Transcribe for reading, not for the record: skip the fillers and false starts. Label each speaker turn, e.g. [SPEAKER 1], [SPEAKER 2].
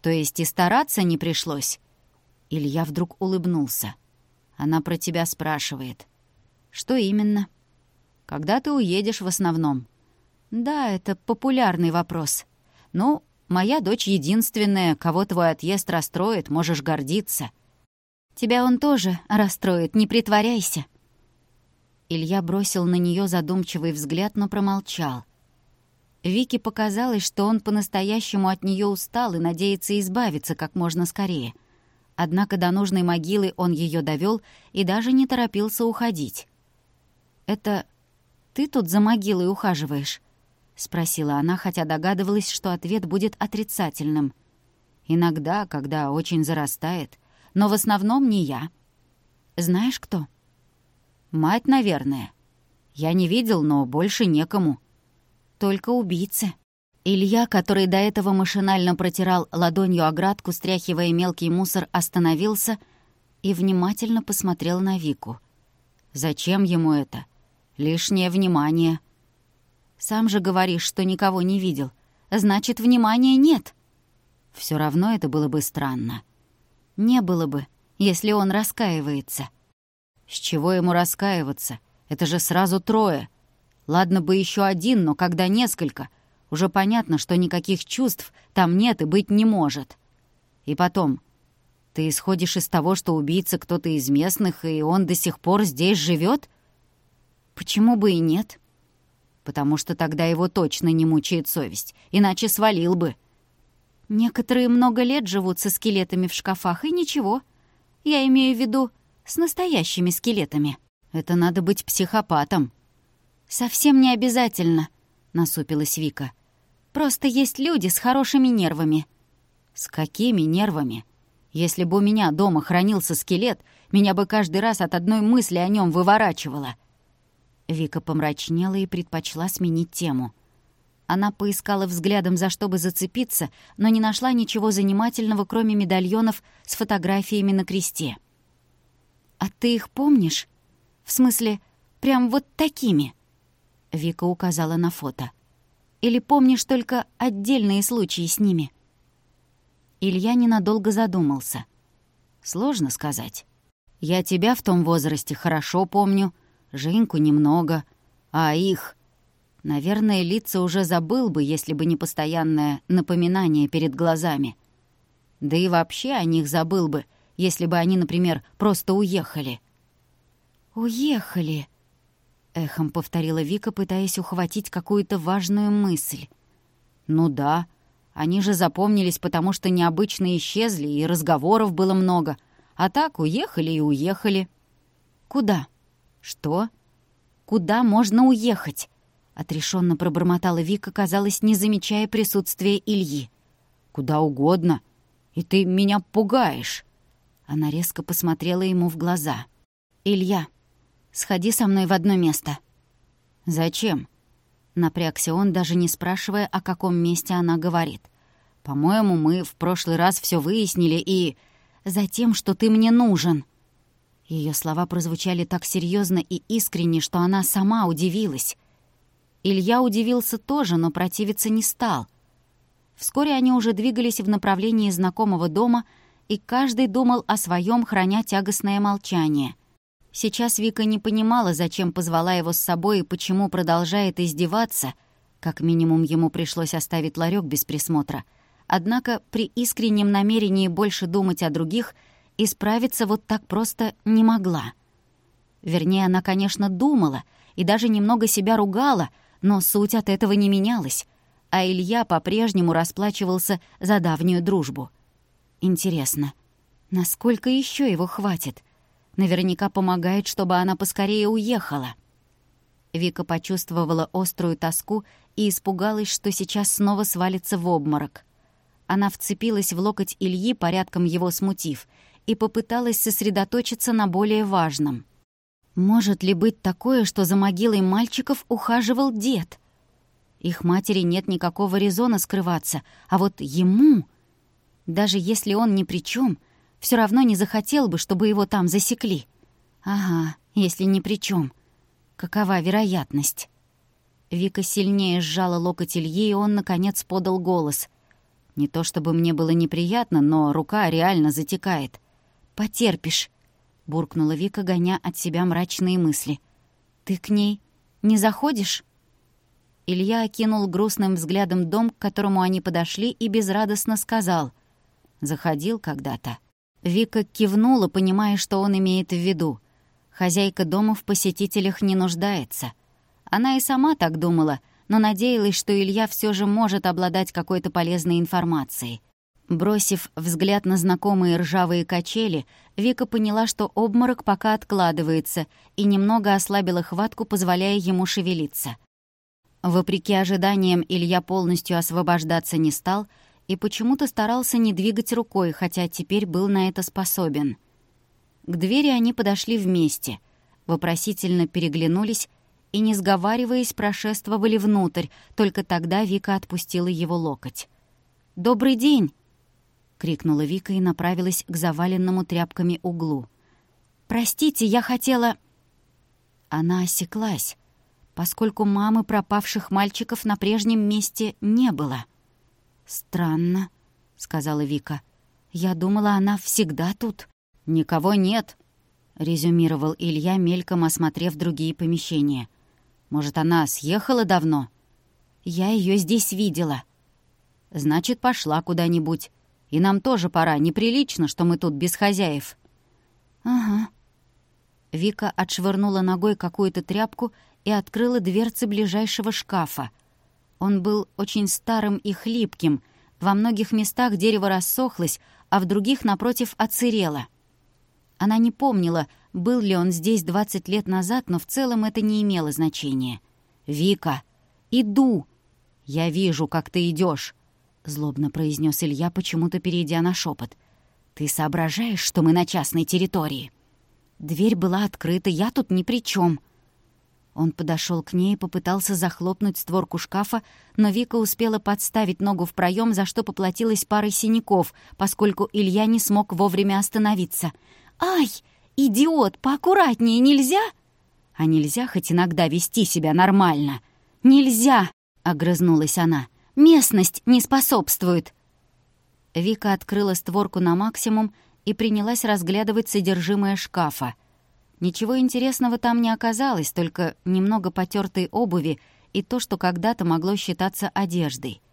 [SPEAKER 1] То есть и стараться не пришлось?» Илья вдруг улыбнулся. «Она про тебя спрашивает». «Что именно?» «Когда ты уедешь в основном?» «Да, это популярный вопрос. Ну, моя дочь единственная, кого твой отъезд расстроит, можешь гордиться». «Тебя он тоже расстроит, не притворяйся». Илья бросил на нее задумчивый взгляд, но промолчал. Вике показалось, что он по-настоящему от нее устал и надеется избавиться как можно скорее. Однако до нужной могилы он ее довел и даже не торопился уходить. «Это ты тут за могилой ухаживаешь?» — спросила она, хотя догадывалась, что ответ будет отрицательным. «Иногда, когда очень зарастает, но в основном не я». «Знаешь, кто?» «Мать, наверное. Я не видел, но больше некому». «Только убийцы». Илья, который до этого машинально протирал ладонью оградку, стряхивая мелкий мусор, остановился и внимательно посмотрел на Вику. «Зачем ему это? Лишнее внимание». «Сам же говоришь, что никого не видел. Значит, внимания нет». Все равно это было бы странно. «Не было бы, если он раскаивается». «С чего ему раскаиваться? Это же сразу 3. Ладно бы еще 1, но когда несколько, уже понятно, что никаких чувств там нет и быть не может. И потом, ты исходишь из того, что убийца кто-то из местных, и он до сих пор здесь живет? Почему бы и нет? Потому что тогда его точно не мучает совесть, иначе свалил бы. Некоторые много лет живут со скелетами в шкафах, и ничего. Я имею в виду с настоящими скелетами. Это надо быть психопатом. «Совсем не обязательно», — насупилась Вика. «Просто есть люди с хорошими нервами». «С какими нервами? Если бы у меня дома хранился скелет, меня бы каждый раз от одной мысли о нем выворачивало». Вика помрачнела и предпочла сменить тему. Она поискала взглядом, за что бы зацепиться, но не нашла ничего занимательного, кроме медальонов с фотографиями на кресте. «А ты их помнишь? В смысле, прям вот такими?» Вика указала на фото. «Или помнишь только отдельные случаи с ними?» Илья ненадолго задумался. «Сложно сказать. Я тебя в том возрасте хорошо помню, Женьку немного, а их... Наверное, лица уже забыл бы, если бы не постоянное напоминание перед глазами. Да и вообще о них забыл бы, если бы они, например, просто уехали». «Уехали», — эхом повторила Вика, пытаясь ухватить какую-то важную мысль. «Ну да, они же запомнились, потому что необычно исчезли, и разговоров было много. А так уехали и уехали». «Куда?» «Что?» «Куда можно уехать?» — отрешенно пробормотала Вика, казалось, не замечая присутствия Ильи. «Куда угодно. И ты меня пугаешь». Она резко посмотрела ему в глаза. «Илья, сходи со мной в одно место». «Зачем?» Напрягся он, даже не спрашивая, о каком месте она говорит. «По-моему, мы в прошлый раз все выяснили и...» «Затем, что ты мне нужен». Ее слова прозвучали так серьезно и искренне, что она сама удивилась. Илья удивился тоже, но противиться не стал. Вскоре они уже двигались в направлении знакомого дома, и каждый думал о своем, храня тягостное молчание. Сейчас Вика не понимала, зачем позвала его с собой и почему продолжает издеваться. Как минимум, ему пришлось оставить ларек без присмотра. Однако при искреннем намерении больше думать о других исправиться вот так просто не могла. Вернее, она, конечно, думала и даже немного себя ругала, но суть от этого не менялась, а Илья по-прежнему расплачивался за давнюю дружбу. Интересно, насколько еще его хватит? Наверняка помогает, чтобы она поскорее уехала. Вика почувствовала острую тоску и испугалась, что сейчас снова свалится в обморок. Она вцепилась в локоть Ильи, порядком его смутив, и попыталась сосредоточиться на более важном. Может ли быть такое, что за могилой мальчиков ухаживал дед? Их матери нет никакого резона скрываться, а вот ему... Даже если он ни при чем, все равно не захотел бы, чтобы его там засекли. Ага, если ни при чем. Какова вероятность? Вика сильнее сжала локоть Ильи, и он, наконец, подал голос. Не то чтобы мне было неприятно, но рука реально затекает. «Потерпишь», — буркнула Вика, гоня от себя мрачные мысли. «Ты к ней не заходишь?» Илья окинул грустным взглядом дом, к которому они подошли, и безрадостно сказал: «Заходил когда-то». Вика кивнула, понимая, что он имеет в виду. Хозяйка дома в посетителях не нуждается. Она и сама так думала, но надеялась, что Илья все же может обладать какой-то полезной информацией. Бросив взгляд на знакомые ржавые качели, Вика поняла, что обморок пока откладывается, и немного ослабила хватку, позволяя ему шевелиться. Вопреки ожиданиям, Илья полностью освобождаться не стал и почему-то старался не двигать рукой, хотя теперь был на это способен. К двери они подошли вместе, вопросительно переглянулись и, не сговариваясь, прошествовали внутрь, только тогда Вика отпустила его локоть. «Добрый день!» — крикнула Вика и направилась к заваленному тряпками углу. «Простите, я хотела...» Она осеклась, поскольку мамы пропавших мальчиков на прежнем месте не было. «Странно», — сказала Вика. «Я думала, она всегда тут». «Никого нет», — резюмировал Илья, мельком осмотрев другие помещения. «Может, она съехала давно?» «Я ее здесь видела». «Значит, пошла куда-нибудь. И нам тоже пора. Неприлично, что мы тут без хозяев». «Ага». Вика отшвырнула ногой какую-то тряпку и открыла дверцы ближайшего шкафа. Он был очень старым и хлипким. Во многих местах дерево рассохлось, а в других, напротив, отсырело. Она не помнила, был ли он здесь 20 лет назад, но в целом это не имело значения. «Вика, иду!» «Я вижу, как ты идешь, злобно произнес Илья, почему-то перейдя на шепот. «Ты соображаешь, что мы на частной территории?» «Дверь была открыта, я тут ни при чем. Он подошел к ней и попытался захлопнуть створку шкафа, но Вика успела подставить ногу в проем, за что поплатилась парой синяков, поскольку Илья не смог вовремя остановиться. «Ай, идиот, поаккуратнее нельзя?» «А нельзя хоть иногда вести себя нормально?» «Нельзя!» — огрызнулась она. «Местность не способствует!» Вика открыла створку на максимум и принялась разглядывать содержимое шкафа. Ничего интересного там не оказалось, только немного потертой обуви и то, что когда-то могло считаться одеждой.